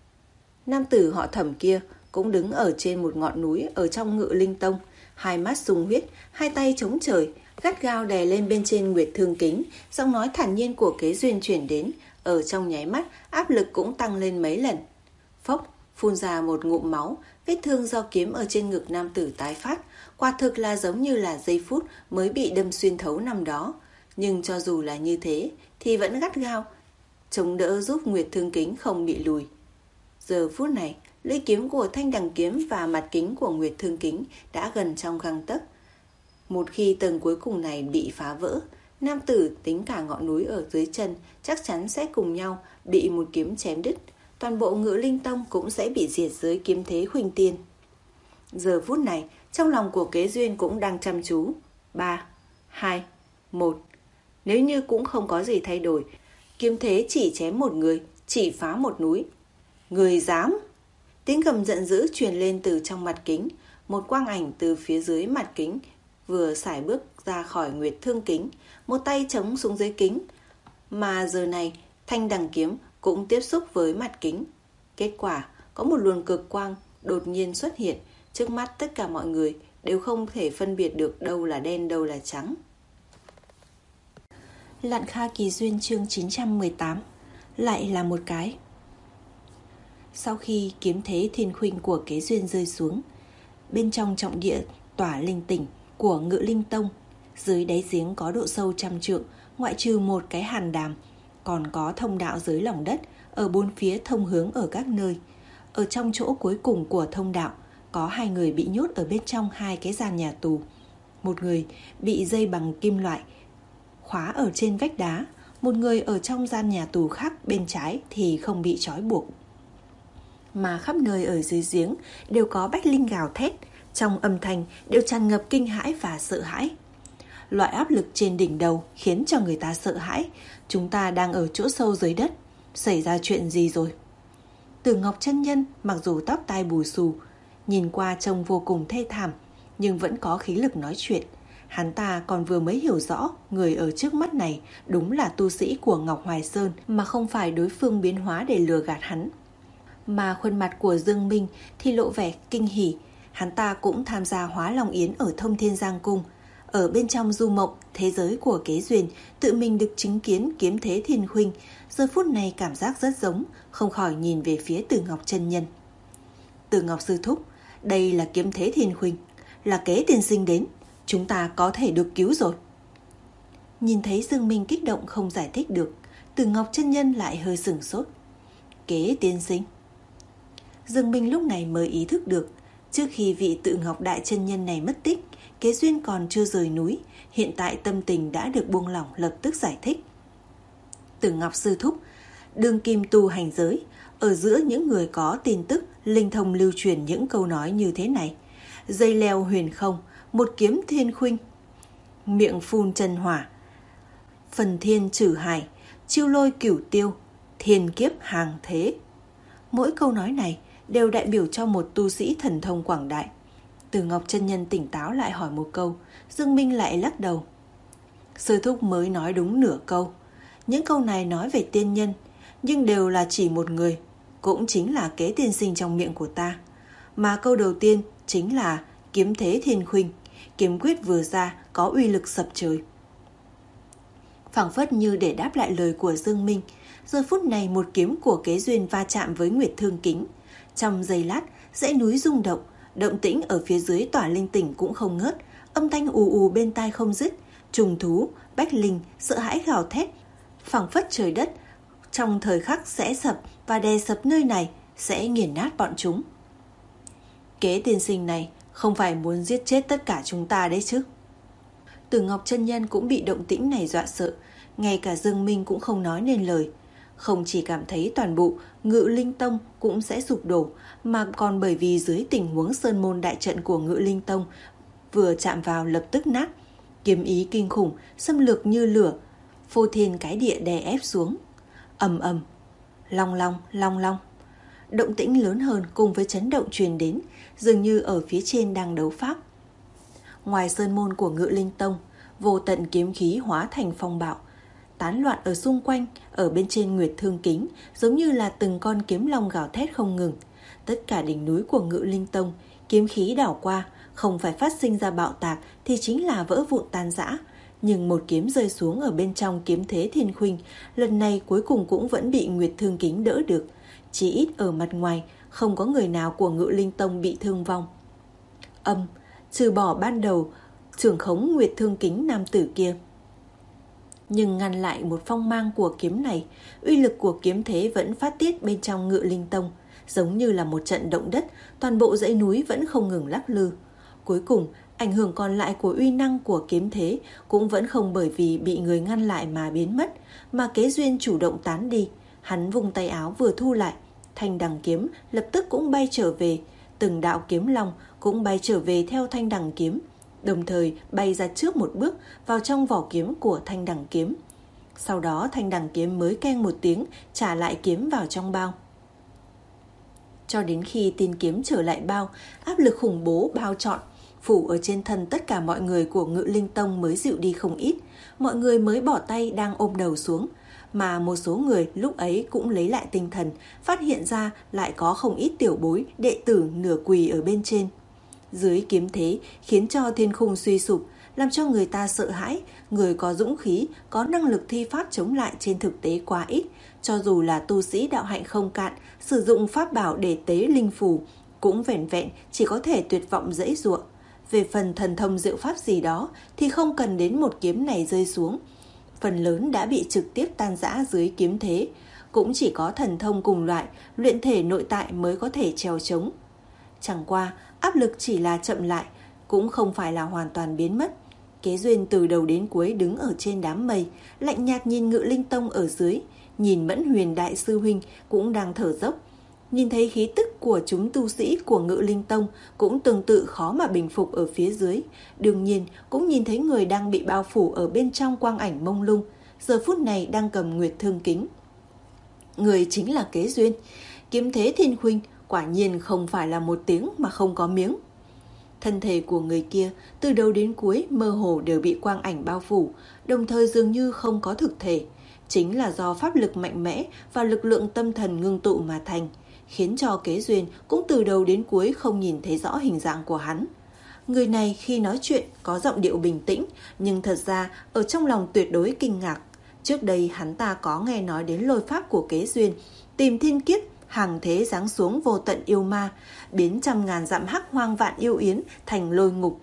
Nam tử họ Thẩm kia cũng đứng ở trên một ngọn núi ở trong Ngự Linh Tông, hai mắt sung huyết, hai tay chống trời, gắt gao đè lên bên trên Nguyệt Thương Kính. Giọng nói thản nhiên của Kế Duyên chuyển đến, ở trong nháy mắt áp lực cũng tăng lên mấy lần. Phốc, phun ra một ngụm máu, vết thương do kiếm ở trên ngực nam tử tái phát, quả thực là giống như là giây phút mới bị đâm xuyên thấu năm đó. Nhưng cho dù là như thế thì vẫn gắt gao chống đỡ giúp Nguyệt Thương Kính không bị lùi. Giờ phút này, lưỡi kiếm của Thanh Đằng kiếm và mặt kính của Nguyệt Thương Kính đã gần trong gang tấc. Một khi tầng cuối cùng này bị phá vỡ, nam tử tính cả ngọn núi ở dưới chân chắc chắn sẽ cùng nhau bị một kiếm chém đứt. Toàn bộ Ngự Linh Tông cũng sẽ bị diệt dưới kiếm thế Huỳnh Tiên. Giờ phút này, trong lòng của Kế Duyên cũng đang chăm chú. Ba, hai, một. Nếu như cũng không có gì thay đổi, kiếm thế chỉ chém một người, chỉ phá một núi. Người dám! Tiếng gầm giận dữ truyền lên từ trong mặt kính. Một quang ảnh từ phía dưới mặt kính vừa sải bước ra khỏi nguyệt thương kính, một tay chống xuống dưới kính. Mà giờ này, thanh đằng kiếm cũng tiếp xúc với mặt kính. Kết quả, có một luồng cực quang đột nhiên xuất hiện. Trước mắt tất cả mọi người đều không thể phân biệt được đâu là đen đâu là trắng. Lạn Kha Kỳ Duyên chương chín trăm mười tám. Lại là một cái. Sau khi kiếm thế thiên khuynh của Kế Duyên rơi xuống, bên trong trọng địa tỏa linh tỉnh của Ngự Linh Tông, dưới đáy giếng có độ sâu trăm trượng, ngoại trừ một cái hàn đàm, còn có thông đạo dưới lòng đất ở bốn phía thông hướng ở các nơi. Ở trong chỗ cuối cùng của thông đạo, có hai người bị nhốt ở bên trong hai cái gian nhà tù. Một người bị dây bằng kim loại khóa ở trên vách đá, một người ở trong gian nhà tù khác bên trái thì không bị trói buộc. Mà khắp nơi ở dưới giếng đều có bách linh gào thét, trong âm thanh đều tràn ngập kinh hãi và sợ hãi. Loại áp lực trên đỉnh đầu khiến cho người ta sợ hãi. Chúng ta đang ở chỗ sâu dưới đất, xảy ra chuyện gì rồi? Từ Ngọc chân nhân mặc dù tóc tai bù xù, nhìn qua trông vô cùng thê thảm, nhưng vẫn có khí lực nói chuyện. Hắn ta còn vừa mới hiểu rõ người ở trước mắt này đúng là tu sĩ của Ngọc Hoài Sơn, mà không phải đối phương biến hóa để lừa gạt hắn. Mà khuôn mặt của Dương Minh thì lộ vẻ kinh hỉ. Hắn ta cũng tham gia hóa long yến ở Thông Thiên Giang Cung. Ở bên trong du mộng, thế giới của Kế Duyên, tự mình được chứng kiến kiếm thế thiên khuynh. Giờ phút này cảm giác rất giống, không khỏi nhìn về phía Từ Ngọc chân nhân. Từ Ngọc sư thúc, đây là kiếm thế thiên khuynh, là Kế tiên sinh đến, chúng ta có thể được cứu rồi. Nhìn thấy Dương Minh kích động không giải thích được, Từ Ngọc chân nhân lại hơi sửng sốt. Kế tiên sinh? Dương Minh lúc này mới ý thức được, trước khi vị Tự Ngọc đại chân nhân này mất tích, Kế Duyên còn chưa rời núi, hiện tại tâm tình đã được buông lỏng, lập tức giải thích. Từ Ngọc sư thúc, đương kim tu hành giới, ở giữa những người có tin tức, linh thông lưu truyền những câu nói như thế này: dây leo huyền không, một kiếm thiên khuynh, miệng phun chân hỏa, phần thiên trừ hải, chiêu lôi cửu tiêu, thiên kiếp hàng thế. Mỗi câu nói này đều đại biểu cho một tu sĩ thần thông quảng đại. Từ Ngọc chân nhân tỉnh táo lại hỏi một câu, Dương Minh lại lắc đầu. Sư thúc mới nói đúng nửa câu. Những câu này nói về tiên nhân, nhưng đều là chỉ một người, cũng chính là Kế tiên sinh trong miệng của ta. Mà câu đầu tiên chính là kiếm thế thiên khuynh, kiếm quyết vừa ra có uy lực sập trời. Phảng phất như để đáp lại lời của Dương Minh, giờ phút này một kiếm của Kế Duyên va chạm với Nguyệt Thương Kính. Trong giây lát, dãy núi rung động, động tĩnh ở phía dưới tỏa linh tỉnh cũng không ngớt, âm thanh ù ù bên tai không dứt, trùng thú, bách linh sợ hãi gào thét, phảng phất trời đất trong thời khắc sẽ sập và đè sập nơi này, sẽ nghiền nát bọn chúng. Kế tiên sinh này không phải muốn giết chết tất cả chúng ta đấy chứ? Từ Ngọc chân nhân cũng bị động tĩnh này dọa sợ, ngay cả Dương Minh cũng không nói nên lời. Không chỉ cảm thấy toàn bộ Ngự Linh Tông cũng sẽ sụp đổ, mà còn bởi vì dưới tình huống sơn môn đại trận của Ngự Linh Tông vừa chạm vào lập tức nát, kiếm ý kinh khủng xâm lược như lửa, phô thiên cái địa đè ép xuống. Ầm ầm, long long long long, động tĩnh lớn hơn cùng với chấn động truyền đến, dường như ở phía trên đang đấu pháp. Ngoài sơn môn của Ngự Linh Tông, vô tận kiếm khí hóa thành phong bạo, tán loạn ở xung quanh. Ở bên trên Nguyệt Thương Kính giống như là từng con kiếm long gào thét không ngừng. Tất cả đỉnh núi của Ngự Linh Tông, kiếm khí đảo qua, không phải phát sinh ra bạo tạc thì chính là vỡ vụn tan rã. Nhưng một kiếm rơi xuống ở bên trong kiếm thế thiên khuynh, lần này cuối cùng cũng vẫn bị Nguyệt Thương Kính đỡ được. Chỉ ít ở mặt ngoài không có người nào của Ngự Linh Tông bị thương vong. Âm, trừ bỏ ban đầu trưởng khống Nguyệt Thương Kính nam tử kia. Nhưng ngăn lại một phong mang của kiếm này, uy lực của kiếm thế vẫn phát tiết bên trong Ngự Linh Tông, giống như là một trận động đất, toàn bộ dãy núi vẫn không ngừng lắc lư. Cuối cùng, ảnh hưởng còn lại của uy năng của kiếm thế cũng vẫn không bởi vì bị người ngăn lại mà biến mất, mà Kế Duyên chủ động tán đi. Hắn vung tay áo vừa thu lại, thanh đằng kiếm lập tức cũng bay trở về, từng đạo kiếm long cũng bay trở về theo thanh đằng kiếm, đồng thời bay ra trước một bước vào trong vỏ kiếm của thanh đằng kiếm. Sau đó thanh đằng kiếm mới keng một tiếng trả lại kiếm vào trong bao. cho đến khi tiên kiếm trở lại bao, áp lực khủng bố bao trọn phủ ở trên thân tất cả mọi người của Ngự Linh Tông mới dịu đi không ít. Mọi người mới bỏ tay đang ôm đầu xuống, mà một số người lúc ấy cũng lấy lại tinh thần, phát hiện ra lại có không ít tiểu bối, đệ tử nửa quỳ ở bên trên. Dưới kiếm thế khiến cho thiên khung suy sụp, làm cho người ta sợ hãi. Người có dũng khí, có năng lực thi pháp chống lại trên thực tế quá ít. Cho dù là tu sĩ đạo hạnh không cạn, sử dụng pháp bảo để tế linh phù, cũng vẻn vẹn chỉ có thể tuyệt vọng dãy giụa. Về phần thần thông diệu pháp gì đó thì không cần đến một kiếm này rơi xuống, phần lớn đã bị trực tiếp tan rã dưới kiếm thế. Cũng chỉ có thần thông cùng loại, luyện thể nội tại mới có thể trèo trống. Chẳng qua, áp lực chỉ là chậm lại, cũng không phải là hoàn toàn biến mất. Kế Duyên từ đầu đến cuối đứng ở trên đám mây, lạnh nhạt nhìn Ngự Linh Tông ở dưới, nhìn Mẫn Huyền đại sư huynh cũng đang thở dốc. Nhìn thấy khí tức của chúng tu sĩ của Ngự Linh Tông cũng tương tự khó mà bình phục ở phía dưới. Đương nhiên cũng nhìn thấy người đang bị bao phủ ở bên trong quang ảnh mông lung, giờ phút này đang cầm nguyệt thương kính. Người chính là Kế Duyên. Kiếm thế thiên huynh quả nhiên không phải là một tiếng mà không có miếng. Thân thể của người kia từ đầu đến cuối mơ hồ đều bị quang ảnh bao phủ, đồng thời dường như không có thực thể. Chính là do pháp lực mạnh mẽ và lực lượng tâm thần ngưng tụ mà thành, khiến cho Kế Duyên cũng từ đầu đến cuối không nhìn thấy rõ hình dạng của hắn. Người này khi nói chuyện có giọng điệu bình tĩnh, nhưng thật ra ở trong lòng tuyệt đối kinh ngạc. Trước đây hắn ta có nghe nói đến lôi pháp của Kế Duyên, tìm thiên kiếp, hàng thế giáng xuống vô tận yêu ma, biến trăm ngàn dặm hắc hoang vạn yêu yến thành lôi ngục.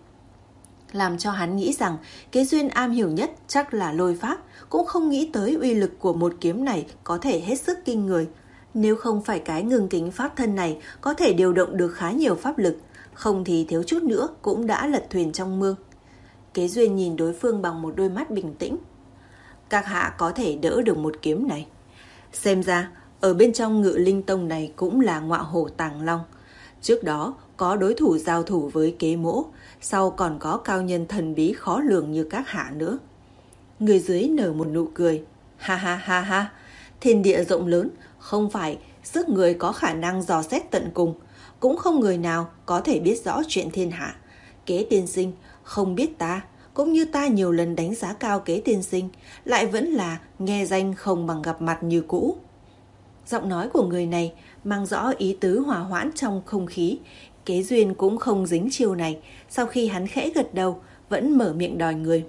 Làm cho hắn nghĩ rằng Kế Duyên am hiểu nhất chắc là lôi pháp, cũng không nghĩ tới uy lực của một kiếm này có thể hết sức kinh người. Nếu không phải cái ngưng kính pháp thân này có thể điều động được khá nhiều pháp lực, không thì thiếu chút nữa cũng đã lật thuyền trong mương. Kế Duyên nhìn đối phương bằng một đôi mắt bình tĩnh. Các hạ có thể đỡ được một kiếm này. Xem ra ở bên trong Ngự Linh Tông này cũng là ngọa hổ tàng long. Trước đó có đối thủ giao thủ với Kế Mỗ, sau còn có cao nhân thần bí khó lường như các hạ nữa. Người dưới nở một nụ cười. Ha ha ha ha, thiên địa rộng lớn, không phải sức người có khả năng dò xét tận cùng, cũng không người nào có thể biết rõ chuyện thiên hạ. Kế tiên sinh không biết ta, cũng như ta nhiều lần đánh giá cao Kế tiên sinh, lại vẫn là nghe danh không bằng gặp mặt như cũ. Giọng nói của người này mang rõ ý tứ hòa hoãn trong không khí. Kế Duyên cũng không dính chiêu này, sau khi hắn khẽ gật đầu, vẫn mở miệng đòi người.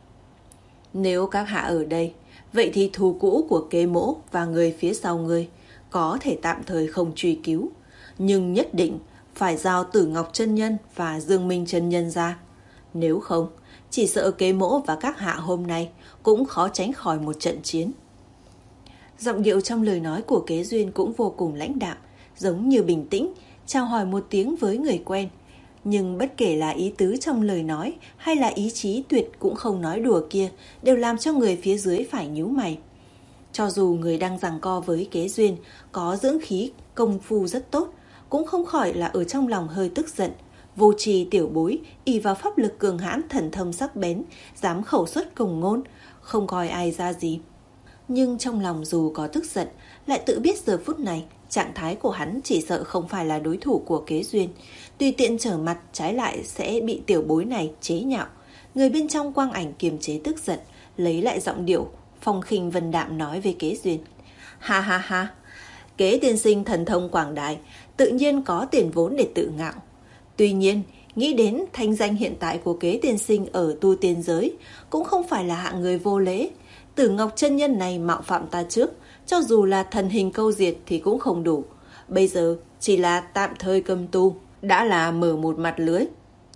Nếu các hạ ở đây, vậy thì thù cũ của Kế Mỗ và người phía sau ngươi có thể tạm thời không truy cứu, nhưng nhất định phải giao Tử Ngọc chân nhân và Dương Minh chân nhân ra. Nếu không, chỉ sợ Kế Mỗ và các hạ hôm nay cũng khó tránh khỏi một trận chiến. Giọng điệu trong lời nói của Kế Duyên cũng vô cùng lãnh đạm, giống như bình tĩnh, chào hỏi một tiếng với người quen. Nhưng bất kể là ý tứ trong lời nói hay là ý chí tuyệt cũng không nói đùa kia, đều làm cho người phía dưới phải nhíu mày. Cho dù người đang giằng co với Kế Duyên có dưỡng khí, công phu rất tốt, cũng không khỏi là ở trong lòng hơi tức giận. Vô trì tiểu bối, ỷ vào pháp lực cường hãn thần thông sắc bén, dám khẩu xuất công ngôn, không coi ai ra gì. Nhưng trong lòng dù có tức giận, lại tự biết giờ phút này trạng thái của hắn chỉ sợ không phải là đối thủ của Kế Duyên. Tùy tiện trở mặt trái lại sẽ bị tiểu bối này chế nhạo. Người bên trong quang ảnh kiềm chế tức giận, lấy lại giọng điệu phong khinh vân đạm nói với Kế Duyên. Ha ha ha, Kế tiên sinh thần thông quảng đại, tự nhiên có tiền vốn để tự ngạo. Tuy nhiên, nghĩ đến thanh danh hiện tại của Kế tiên sinh ở tu tiên giới, cũng không phải là hạng người vô lễ. Tử Ngọc chân nhân này mạo phạm ta trước, cho dù là thần hình câu diệt thì cũng không đủ. Bây giờ chỉ là tạm thời cầm tu, đã là mở một mặt lưới.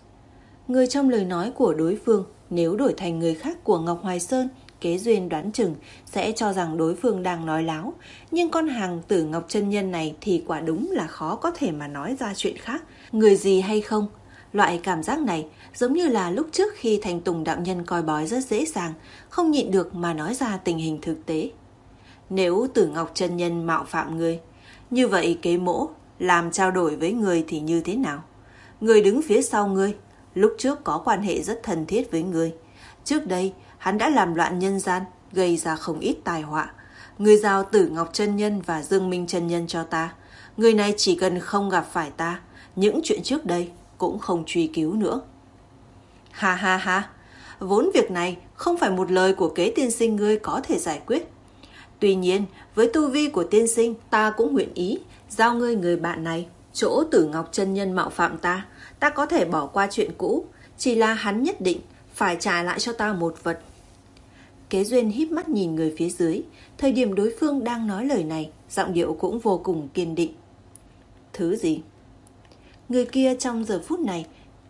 Người trong lời nói của đối phương nếu đổi thành người khác của Ngọc Hoài Sơn, Kế Duyên đoán chừng sẽ cho rằng đối phương đang nói láo. Nhưng con hàng Tử Ngọc chân nhân này thì quả đúng là khó có thể mà nói ra chuyện khác. Người gì hay không? Loại cảm giác này giống như là lúc trước khi Thành Tùng đạo nhân coi bói rất dễ dàng, không nhịn được mà nói ra tình hình thực tế. Nếu Tử Ngọc chân nhân mạo phạm ngươi, như vậy Kế Mỗ làm trao đổi với ngươi thì như thế nào? Ngươi đứng phía sau ngươi, lúc trước có quan hệ rất thân thiết với ngươi. Trước đây, hắn đã làm loạn nhân gian, gây ra không ít tai họa. Ngươi giao Tử Ngọc chân nhân và Dương Minh chân nhân cho ta. Người này chỉ cần không gặp phải ta, những chuyện trước đây cũng không truy cứu nữa. Ha ha ha, vốn việc này không phải một lời của kế tiên sinh ngươi có thể giải quyết. Tuy nhiên, với tu vi của tiên sinh, ta cũng nguyện ý giao ngươi người bạn này. Chỗ Tử Ngọc chân nhân mạo phạm ta, ta có thể bỏ qua chuyện cũ, chỉ là hắn nhất định phải trả lại cho ta một vật. Kế Duyên híp mắt nhìn người phía dưới, thời điểm đối phương đang nói lời này, giọng điệu cũng vô cùng kiên định. Thứ gì? Người kia trong giờ phút này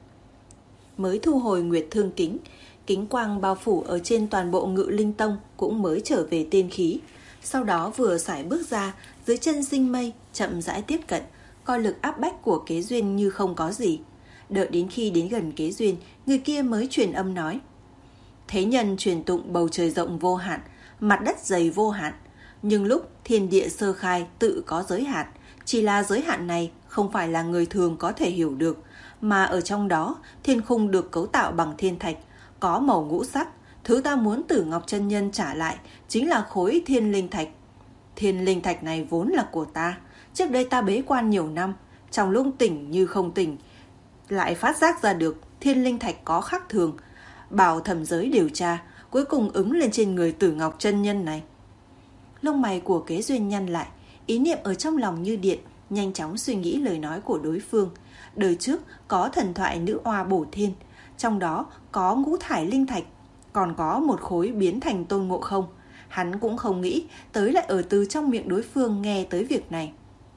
mới thu hồi Nguyệt Thương Kính, kính quang bao phủ ở trên toàn bộ Ngự Linh Tông cũng mới trở về tiên khí. Sau đó vừa sải bước ra, dưới chân Sinh Mây chậm rãi tiếp cận, coi lực áp bách của Kế Duyên như không có gì. Đợi đến khi đến gần Kế Duyên, người kia mới truyền âm nói. Thế nhân truyền tụng bầu trời rộng vô hạn, mặt đất dày vô hạn, nhưng lúc thiên địa sơ khai tự có giới hạn, chỉ là giới hạn này không phải là người thường có thể hiểu được, mà ở trong đó thiên khung được cấu tạo bằng thiên thạch, có màu ngũ sắc. Thứ ta muốn Tử Ngọc chân nhân trả lại chính là khối thiên linh thạch. Thiên linh thạch này vốn là của ta. Trước đây ta bế quan nhiều năm, trong lúc tỉnh như không tỉnh, lại phát giác ra được thiên linh thạch có khác thường. Bảo thẩm giới điều tra, cuối cùng ứng lên trên người Tử Ngọc chân nhân này. Lông mày của Kế Duyên nhăn lại, ý niệm ở trong lòng như điện, nhanh chóng suy nghĩ lời nói của đối phương. Đời trước có thần thoại nữ oa bổ thiên, trong đó có ngũ thải linh thạch, còn có một khối biến thành Tôn Ngộ Không. Hắn cũng không nghĩ tới lại ở từ trong miệng đối phương nghe tới việc này.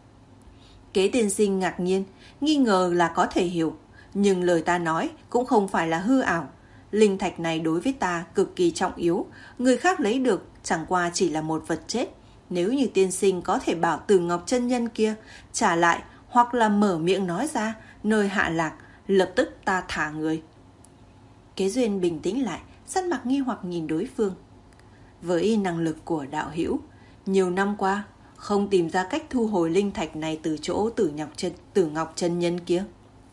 Kế tiên sinh ngạc nhiên, nghi ngờ là có thể hiểu, nhưng lời ta nói cũng không phải là hư ảo. Linh thạch này đối với ta cực kỳ trọng yếu, người khác lấy được chẳng qua chỉ là một vật chết. Nếu như tiên sinh có thể bảo Tử Ngọc chân nhân kia trả lại, hoặc là mở miệng nói ra nơi hạ lạc, lập tức ta thả người. Kế Duyên bình tĩnh lại, sắc mặt nghi hoặc nhìn đối phương. Với năng lực của đạo hữu, nhiều năm qua không tìm ra cách thu hồi linh thạch này từ chỗ Tử Ngọc chân, Tử Ngọc chân nhân kia.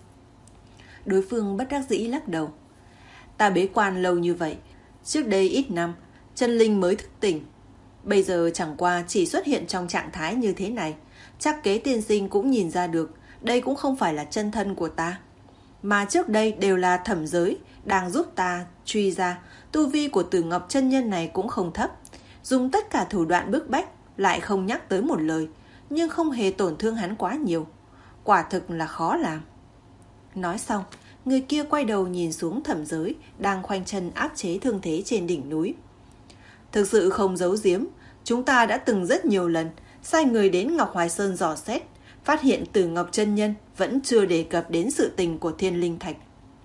Đối phương bất đắc dĩ lắc đầu. Ta bế quan lâu như vậy, trước đây ít năm, chân linh mới thức tỉnh. Bây giờ chẳng qua chỉ xuất hiện trong trạng thái như thế này. Chắc Kế tiên sinh cũng nhìn ra được, đây cũng không phải là chân thân của ta. Mà trước đây đều là thẩm giới đang giúp ta truy ra. Tu vi của Tử Ngọc chân nhân này cũng không thấp, dùng tất cả thủ đoạn bức bách, lại không nhắc tới một lời, nhưng không hề tổn thương hắn quá nhiều. Quả thực là khó làm. Nói xong, người kia quay đầu nhìn xuống thẩm giới đang khoanh chân áp chế thương thế trên đỉnh núi. Thực sự không giấu giếm, chúng ta đã từng rất nhiều lần sai người đến Ngọc Hoài Sơn dò xét, phát hiện Tử Ngọc chân nhân vẫn chưa đề cập đến sự tình của thiên linh thạch.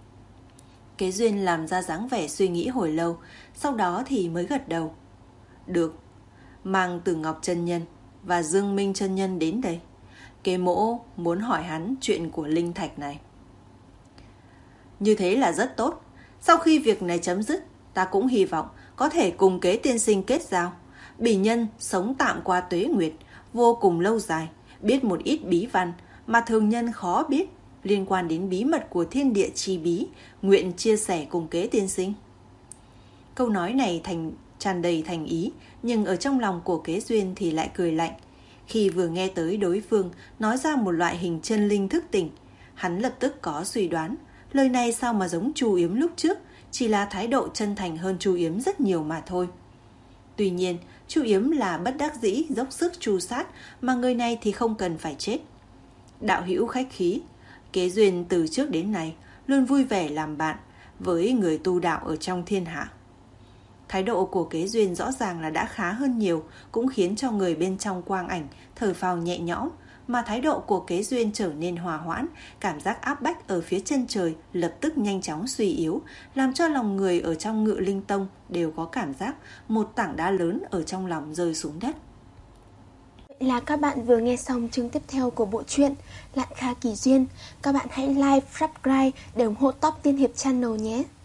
Kế Duyên làm ra dáng vẻ suy nghĩ hồi lâu, sau đó thì mới gật đầu. Được, mang Tử Ngọc chân nhân và Dương Minh chân nhân đến đây. Kế mỗ muốn hỏi hắn chuyện của linh thạch này. Như thế là rất tốt. Sau khi việc này chấm dứt, ta cũng hy vọng có thể cùng Kế tiên sinh kết giao. Bỉ nhân sống tạm qua tuế nguyệt, vô cùng lâu dài, biết một ít bí văn mà thường nhân khó biết, liên quan đến bí mật của thiên địa chi bí, nguyện chia sẻ cùng Kế tiên sinh. Câu nói này thành tràn đầy thành ý, nhưng ở trong lòng của Kế Duyên thì lại cười lạnh. Khi vừa nghe tới đối phương nói ra một loại hình chân linh thức tỉnh, hắn lập tức có suy đoán, lời này sao mà giống Chu Yếm lúc trước, chỉ là thái độ chân thành hơn Chu Yếm rất nhiều mà thôi. Tuy nhiên, Chu Yếm là bất đắc dĩ dốc sức tru sát, mà người này thì không cần phải chết. Đạo hữu khách khí, Kế Duyên từ trước đến nay luôn vui vẻ làm bạn với người tu đạo ở trong thiên hạ. Thái độ của Kế Duyên rõ ràng là đã khá hơn nhiều, cũng khiến cho người bên trong quang ảnh thở phào nhẹ nhõm, mà thái độ của Kế Duyên trở nên hòa hoãn, cảm giác áp bách ở phía chân trời lập tức nhanh chóng suy yếu, làm cho lòng người ở trong Ngự Linh Tông đều có cảm giác một tảng đá lớn ở trong lòng rơi xuống đất. Vậy là các bạn vừa nghe xong chương tiếp theo của bộ truyện Lạn Kha Kỳ Duyên. Các bạn hãy like, subscribe để ủng hộ Top Tiên Hiệp Channel nhé.